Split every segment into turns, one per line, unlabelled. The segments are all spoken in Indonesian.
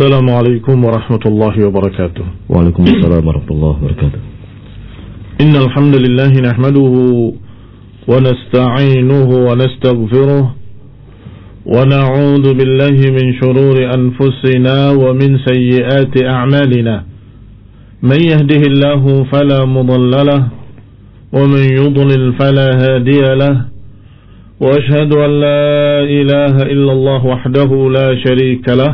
Assalamualaikum warahmatullahi wabarakatuh.
Waalaikumsalam warahmatullahi wabarakatuh.
Innal hamdalillah nahmaduhu wa nasta'inuhu wa nastaghfiruh wa na'udzu billahi min shururi anfusina wa min sayyiati a'malina. Man yahdihillahu fala mudilla lahu wa man yudlil fala hadiya lahu. Wa ashhadu an la ilaha illallah wahdahu la sharika lahu.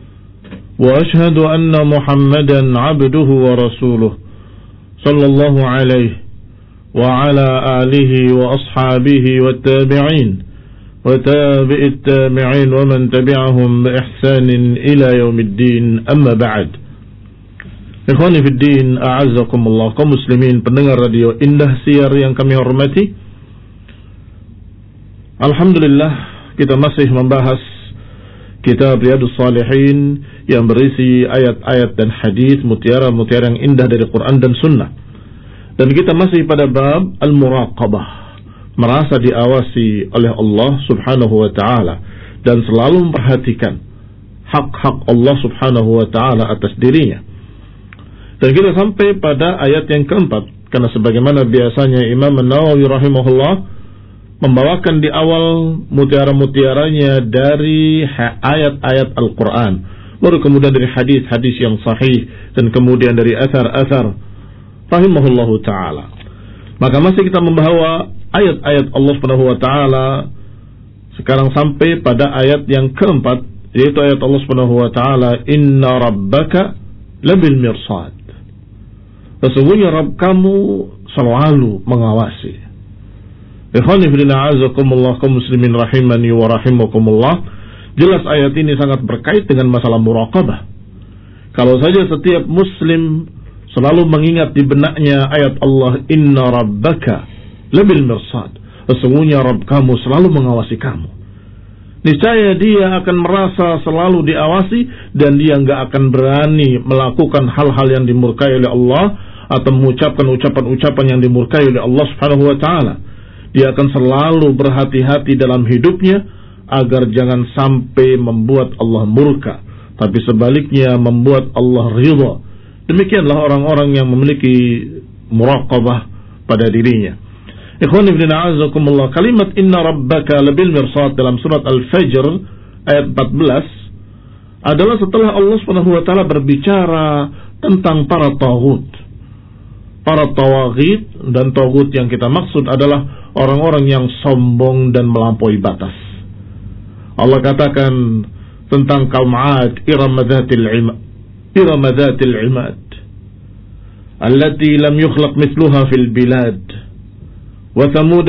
وأشهد أن محمدا عبده ورسوله صلى الله عليه وعلى آله وأصحابه والتابعين وتابع التابعين ومن تبعهم بإحسان إلى يوم الدين أما بعد. Ikhwani fi din, a'azzakumullah, kaum muslimin pendengar radio Indah Siar yang kami hormati. Alhamdulillah, kita masih membahas kitab Riyadhus Shalihin yang berisi ayat-ayat dan hadis mutiara-mutiara yang indah dari Quran dan Sunnah. Dan kita masih pada bab al-muraqabah, merasa diawasi oleh Allah Subhanahu wa taala dan selalu memperhatikan hak-hak Allah Subhanahu wa taala atas dirinya. Dan kita sampai pada ayat yang keempat, karena sebagaimana biasanya Imam An-Nawawi rahimahullah membawakan di awal mutiara-mutiaranya dari ayat-ayat Al-Quran, baru kemudian dari hadis-hadis yang sahih, dan kemudian dari athar-athar rahimahullahu ta'ala. Maka masih kita membawa ayat-ayat Allah subhanahu wa ta'ala. Sekarang sampai pada ayat yang keempat, yaitu ayat Allah subhanahu wa ta'ala, Inna rabbaka labil mirsad. Sesungguhnya Rabb kamu selalu mengawasi. Ikhwani fillah, a'azakumullah, kaum muslimin rahimani wa rahimakumullah. Jelas ayat ini sangat berkait dengan masalah muraqabah. Kalau saja setiap muslim selalu mengingat di benaknya ayat Allah, Inna rabbaka labil mirsad, sesungguhnya Rabb kamu selalu mengawasi kamu, niscaya dia akan merasa selalu diawasi dan dia enggak akan berani melakukan hal-hal yang dimurkai oleh Allah atau mengucapkan ucapan-ucapan yang dimurkai oleh Allah Subhanahu wa taala. Dia akan selalu berhati-hati dalam hidupnya agar jangan sampai membuat Allah murka, tapi sebaliknya membuat Allah ridha. Demikianlah orang-orang yang memiliki muraqabah pada dirinya. Ikhwani fillah, a'azakumullah, kalimat inna rabbaka labil mirsad dalam surat Al-Fajr ayat 14 adalah setelah Allah Subhanahu wa taala berbicara tentang para taghut, para tawaghit. Dan taghut yang kita maksud adalah orang-orang yang sombong dan melampaui batas. Allah katakan tentang kaum 'Ad, Iram dzatil imad allati lam yukhlaq mithluha fil bilad wa thamud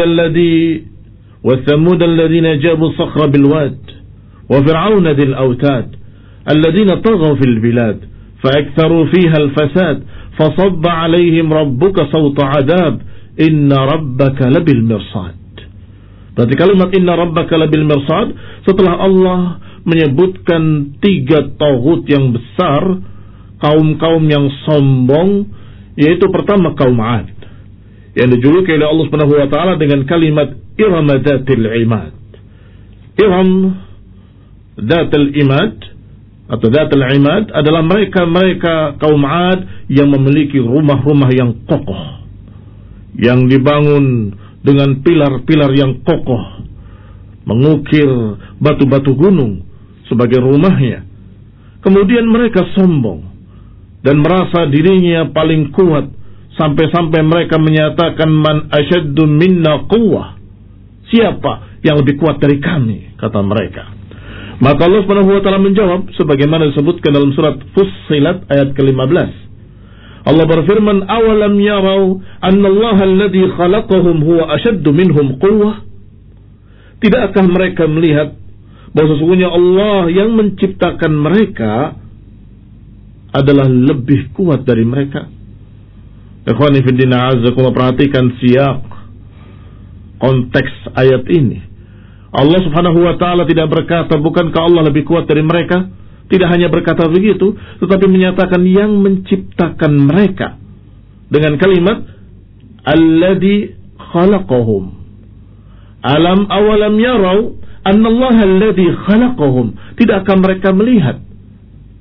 alladhina jabu sakhra bil wad wa fir'auna dhil awtad alladhina taghaw fil bilad fa aktharu fiha al fasad fasabba 'alayhim rabbuka sawta 'adab inna rabbaka labil mirsad. Berarti kalimat inna rabbaka labil mirsad setelah Allah menyebutkan 3 taghut yang besar, kaum-kaum yang sombong, yaitu pertama kaum 'Ad yang dijuluki oleh Allah Subhanahu wa taala dengan kalimat Iram dzatil imad. Iram dzatil imad atau dzatil imad adalah mereka kaum 'Ad yang memiliki rumah-rumah yang kokoh, yang dibangun dengan pilar-pilar yang kokoh, mengukir batu-batu gunung sebagai rumahnya. Kemudian mereka sombong dan merasa dirinya paling kuat, sampai-sampai mereka menyatakan man asyaddu minna quwwah, siapa yang lebih kuat dari kami, kata mereka. Maka Allah Subhanahu wa taala menjawab sebagaimana disebutkan dalam surat Fussilat ayat ke-15. Allah berfirman, awalam yarau annallaha alladhi khalaqahum huwa ashaddu minhum quwwah. Tidakkah mereka melihat bahwa sesungguhnya Allah yang menciptakan mereka adalah lebih kuat dari mereka? Ikhwani fiddina, azzakumullah, perhatikan siyak konteks ayat ini. Allah Subhanahu wa taala tidak berkata bukankah Allah lebih kuat dari mereka? Tidak hanya berkata begitu, tetapi menyatakan yang menciptakan mereka dengan kalimat alladzi khalaqahum. Alam awalam yarau annallaha alladzi khalaqahum. Tidakkah mereka melihat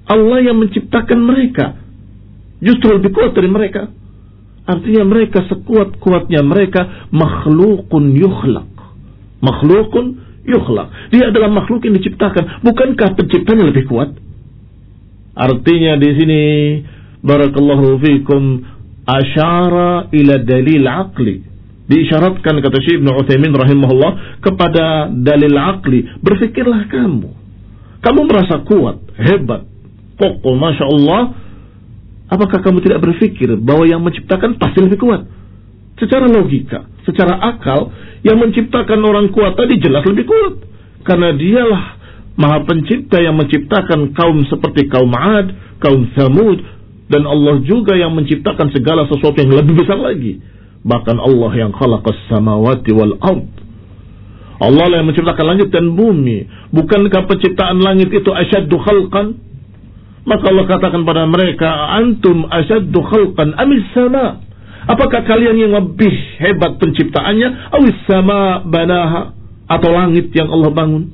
Allah yang menciptakan mereka. Justru lebih kuat dari mereka. Artinya mereka sekuat-kuatnya mereka makhlukun yukhlaq. Makhlukun yukhlaq. Dia adalah makhluk yang diciptakan. Bukankah penciptanya lebih kuat? Artinya di sini barakallahu fikum asyara ila dalil aqli. Diisyaratkan kata Syekh Ibnu Utsaimin rahimahullah kepada dalil aqli. Berfikirlah kamu. Kamu merasa kuat, hebat, kokoh, Masya Allah. Apakah kamu tidak berpikir bahwa yang menciptakan pasti lebih kuat? Secara logika, secara akal, yang menciptakan orang kuat tadi jelas lebih kuat. Karena dialah Maha Pencipta yang menciptakan kaum seperti kaum 'Ad, kaum Tsamud, dan Allah juga yang menciptakan segala sesuatu yang lebih besar lagi. Bahkan Allah yang khalaqas samawati wal ard. Allah yang menciptakan langit dan bumi. Bukankah penciptaan langit itu asyaddu khalqan? Maka Allah katakan pada mereka, antum asyaddu khalqan amis sama? Apakah kalian yang lebih hebat penciptaannya? Awis sama banaha? Atau langit yang Allah bangun?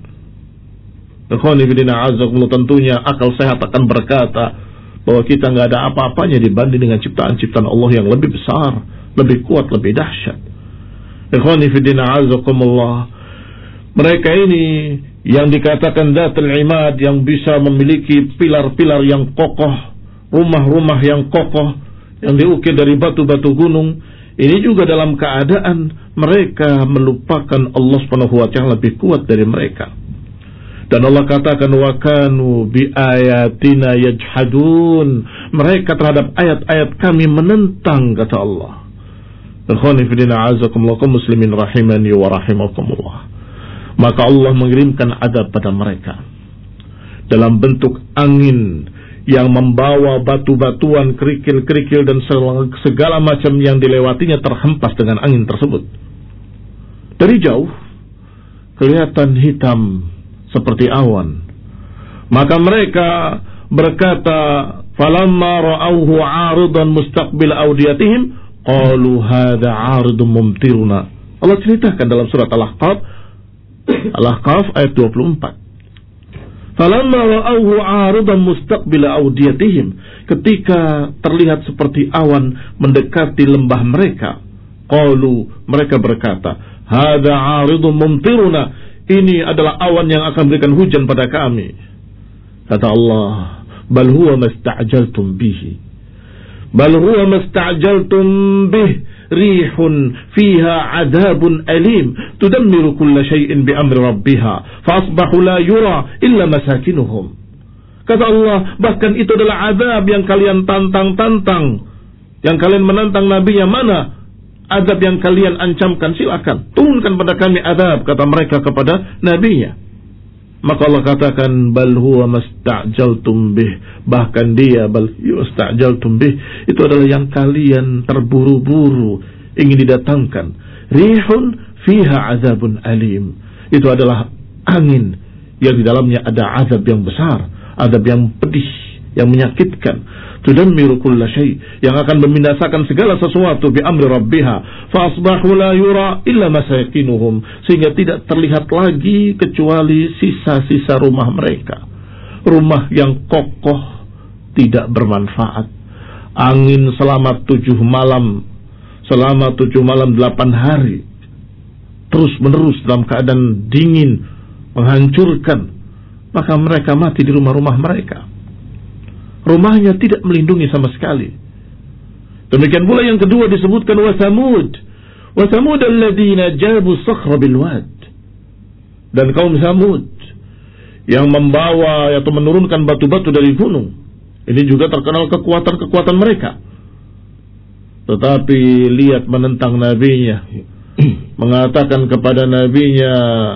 Tentunya akal sehat akan berkata bahwa kita nggak ada apa-apanya dibanding dengan ciptaan-ciptaan Allah yang lebih besar, lebih kuat, lebih dahsyat. Mereka ini yang dikatakan Datul Imad, yang bisa memiliki pilar-pilar yang kokoh, rumah-rumah yang kokoh, yang diukir dari batu-batu gunung, ini juga dalam keadaan mereka melupakan Allah Subhanahu wa ta'ala lebih kuat dari mereka. Dan Allah katakan wa kanu bi ayatina yajhadun. Mereka terhadap ayat-ayat kami menentang, kata Allah. Muslimin rahimani wa rahimakumullah. Maka Allah mengirimkan azab pada mereka dalam bentuk angin yang membawa batu-batuan, kerikil-kerikil dan segala macam yang dilewatinya terhempas dengan angin tersebut. Dari jauh kelihatan hitam seperti awan. Maka mereka berkata, falamma ra'awhu 'aridan mustaqbil awdiyatihim qalu hadza 'aridun mumtiruna. Allah ceritakan dalam surat Al-Ahqaf ayat 24. Falamma ra'awhu 'aridan mustaqbil awdiyatihim, ketika terlihat seperti awan mendekati lembah mereka, qalu, mereka berkata, hadza 'aridun mumtiruna, ini adalah awan yang akan berikan hujan pada kami. Kata Allah, bal huwa masta'jaltum bihi. Bal huwa masta'jaltum bih rihun fiha 'adabun alim tudammiru kulla syai'in bi amri rabbiha fa asbahu la yura illa masakinuhum. Kata Allah, bahkan itu adalah azab yang kalian tantang-tantang, yang kalian menantang nabinya. Mana azab yang kalian ancamkan? Silakan turunkan pada kami azab, kata mereka kepada nabinya. Maka Allah katakan, bal huwa masta'jaltum bih, bahkan dia bal masta'jaltum bih itu adalah yang kalian terburu-buru ingin didatangkan. Rihun fiha azabun alim, itu adalah angin yang di dalamnya ada azab yang besar, azab yang pedih, yang menyakitkan. Tudammiru kulla syai', yang akan membinasakan segala sesuatu bi amri rabbiha fa asbahu la yura illa masakinuhum, sehingga tidak terlihat lagi kecuali sisa-sisa rumah mereka. Rumah yang kokoh tidak bermanfaat. Angin selama 7 malam 8 hari terus menerus dalam keadaan dingin menghancurkan, maka mereka mati di rumah-rumah mereka. Rumahnya tidak melindungi sama sekali. Demikian pula yang kedua disebutkan wa Samud alladziina jabu sakhra bil wad, dan kaum Samud yang membawa atau menurunkan batu-batu dari gunung. Ini juga terkenal kekuatan mereka. Tetapi lihat menentang nabinya, mengatakan kepada nabinya,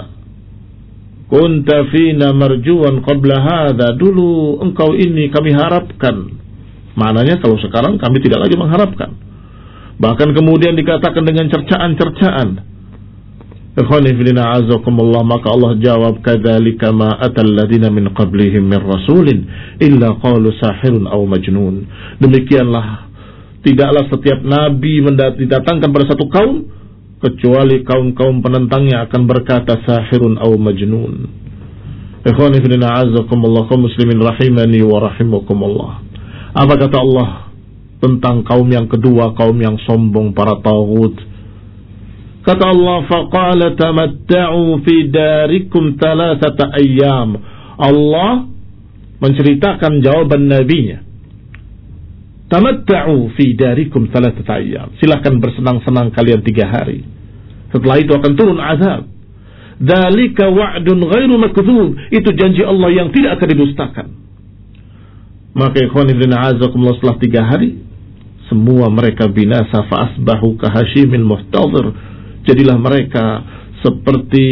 kunta fina marjuan qabla hadha, dulu engkau ini kami harapkan. Maknanya kalau sekarang kami tidak lagi mengharapkan. Bahkan kemudian dikatakan dengan cercaan-cercaan. Ikhwani fillah azakumullah, maka Allah jawab, kadzalika ma atal ladzina min qablihim min rasulin illa qalu sahirun aw majnun. Demikianlah tidaklah setiap nabi didatangkan pada satu kaum kecuali kaum-kaum penentangnya akan berkata sahirun aw majnun. Ikhwani fillah a'azzakumullah, kaum muslimin rahimani wa rahimakumullah. Apa kata Allah tentang kaum yang kedua, kaum yang sombong, para taghut? Kata Allah, faqala tamatta'u fi darikum thalathata ayyam. Allah menceritakan jawaban nabinya. Tamatta'u fi darikum thalathata ayyam. Silakan bersenang-senang kalian 3 hari. Setelah itu akan turun azab. Dzalika wa'dun ghairu makdzub. Itu janji Allah yang tidak akan didustakan. Maka ikhwan ibn a'azakumullah, setelah 3 hari semua mereka binasa, fa asbahu kahashimil muhtadhir. Jadilah mereka seperti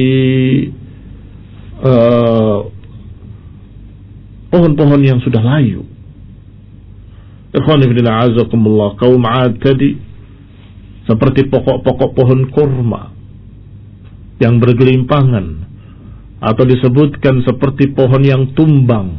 pohon-pohon yang sudah layu. Ikhwan ibn a'azakumullah, kaum 'Ad tadi seperti pokok-pokok pohon kurma yang bergelimpangan, atau disebutkan seperti pohon yang tumbang.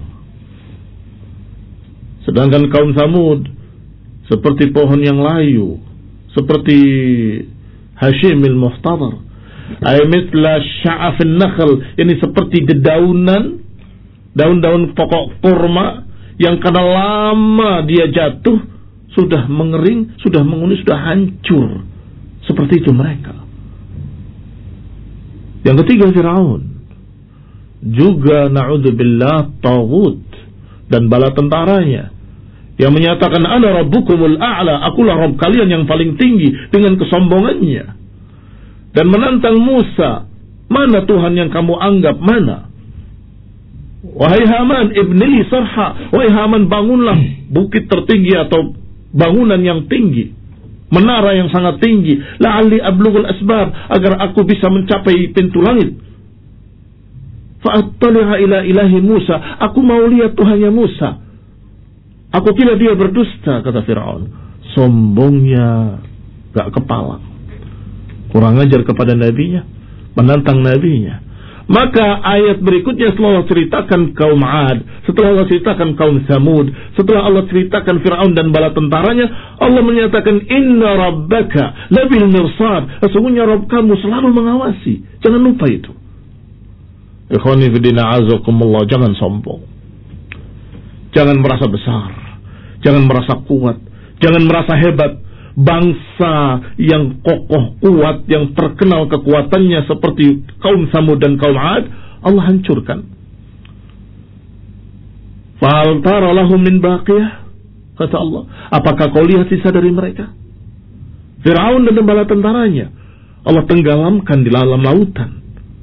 Sedangkan kaum Samud seperti pohon yang layu, seperti hashimil muhtadhir, ay mithla sya'afin nakhl, ini seperti dedaunan, daun-daun pokok kurma yang karena lama dia jatuh sudah mengering, sudah menguning, sudah hancur. Seperti itu mereka. Yang ketiga Fir'aun, juga na'udzubillah taghut dan bala tentaranya yang menyatakan ana rabbukumul a'la, akulah Rabb kalian yang paling tinggi, dengan kesombongannya, dan menantang Musa, mana Tuhan yang kamu anggap, mana? Wahai Haman, ibnili sarha, wahai Haman, bangunlah bukit tertinggi atau bangunan yang tinggi, menara yang sangat tinggi, la'alli ablughul asbab, agar aku bisa mencapai pintu langit. Fa'attali'a ila ilahi Musa, aku mau lihat Tuhannya Musa. Aku kira dia berdusta, kata Fir'aun. Sombongnya gak kepala, kurang ajar kepada nabinya, menantang nabinya. Maka ayat berikutnya setelah Allah ceritakan kaum 'Ad, setelah Allah ceritakan kaum Samud, setelah Allah ceritakan Fir'aun dan bala tentaranya, Allah menyatakan inna rabbaka labil mirsad, sesungguhnya Rabb kamu selalu mengawasi. Jangan lupa itu. Ikhwani fillah a'azakumullah, jangan sombong, jangan merasa besar, jangan merasa kuat, jangan merasa hebat. Bangsa yang kokoh kuat, yang terkenal kekuatannya seperti kaum Samud dan kaum 'Ad, Allah hancurkan. Fahal tara lahum min baqiyah, kata Allah, apakah kau lihat sisa dari mereka? Fir'aun dan bala tentaranya Allah tenggelamkan di dalam lautan.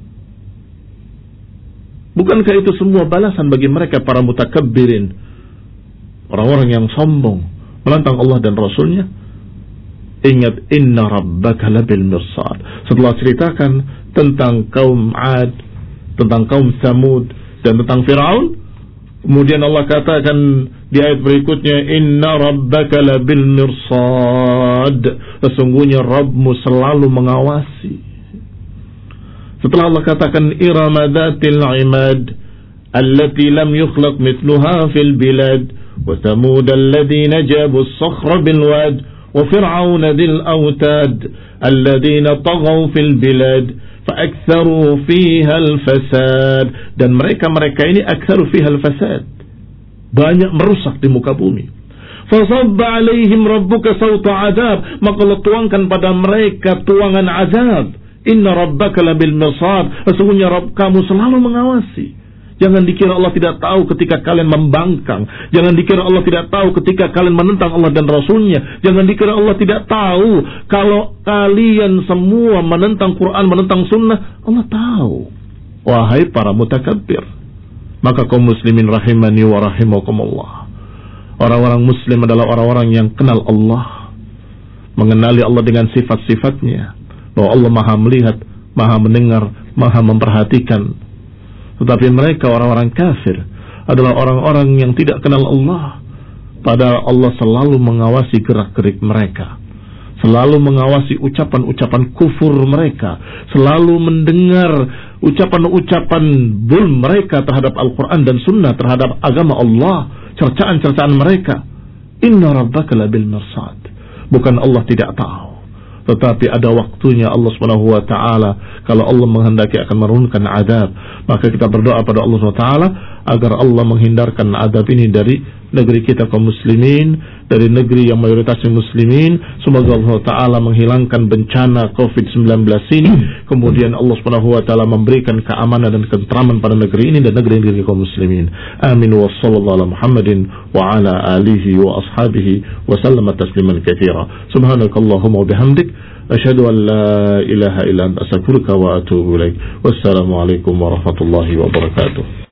Bukankah itu semua balasan bagi mereka para mutakabbirin, orang-orang yang sombong menantang Allah dan Rasulnya? Ingat, inna rabbaka labil mirsad. Setelah ceritakan tentang kaum 'Ad, tentang kaum Samud, dan tentang Fir'aun, kemudian Allah katakan di ayat berikutnya, inna rabbaka labil mirsad, sesungguhnya Rabbmu selalu mengawasi. Setelah Allah katakan irama dhatil imad allati lam yukhlaq mithluha fil bilad wa thamud alladhina jabu as-sakhra bil wad وفرعون ذي الأوتاد الذين طغوا في البلاد فأكثروا فيها الفساد, dan mereka ini aktsaru fiha al-fasad, banyak merusak di muka bumi. Fasabba alaihim rabbuka sawta adab, maka Allah tuangkan pada mereka tuangan azab. Inna rabbaka labil mirsad, sesungguhnya Rabb kamu selalu mengawasi. Jangan dikira Allah tidak tahu ketika kalian membangkang. Jangan dikira Allah tidak tahu ketika kalian menentang Allah dan Rasulnya. Jangan dikira Allah tidak tahu kalau kalian semua menentang Quran, menentang sunnah. Allah tahu. Wahai para mutakabbir. Maka kaum muslimin rahimani wa rahimakumullah, orang-orang muslim adalah orang-orang yang kenal Allah, mengenali Allah dengan sifat-sifatnya, bahwa Allah maha melihat, maha mendengar, maha memperhatikan. Tetapi mereka orang-orang kafir adalah orang-orang yang tidak kenal Allah, padahal Allah selalu mengawasi gerak-gerik mereka, selalu mengawasi ucapan-ucapan kufur mereka, selalu mendengar ucapan-ucapan zulm mereka terhadap Al-Quran dan Sunnah, terhadap agama Allah, cercaan-cercaan mereka. Inna rabbaka labil mirsad. Bukan Allah tidak tahu, tetapi ada waktunya Allah Subhanahu wa taala. Kalau Allah menghendaki akan menurunkan azab, maka kita berdoa pada Allah Subhanahu wa taala agar Allah menghindarkan azab ini dari negeri kita kaum muslimin, dari negeri yang mayoritasnya muslimin. Semoga Allah taala menghilangkan bencana Covid-19 ini, kemudian Allah Subhanahu wa taala memberikan keamanan dan ketentraman pada negeri ini dan negeri-negeri kaum muslimin. Amin wa sallallahu ala Muhammadin wa ala alihi wa ashabihi wa sallama tasliman katsira. Subhanakallahumma wa bihamdik asyhadu an la ilaha illa anta astaghfiruka wa atubu ilaik. Wassalamu alaikum warahmatullahi wabarakatuh.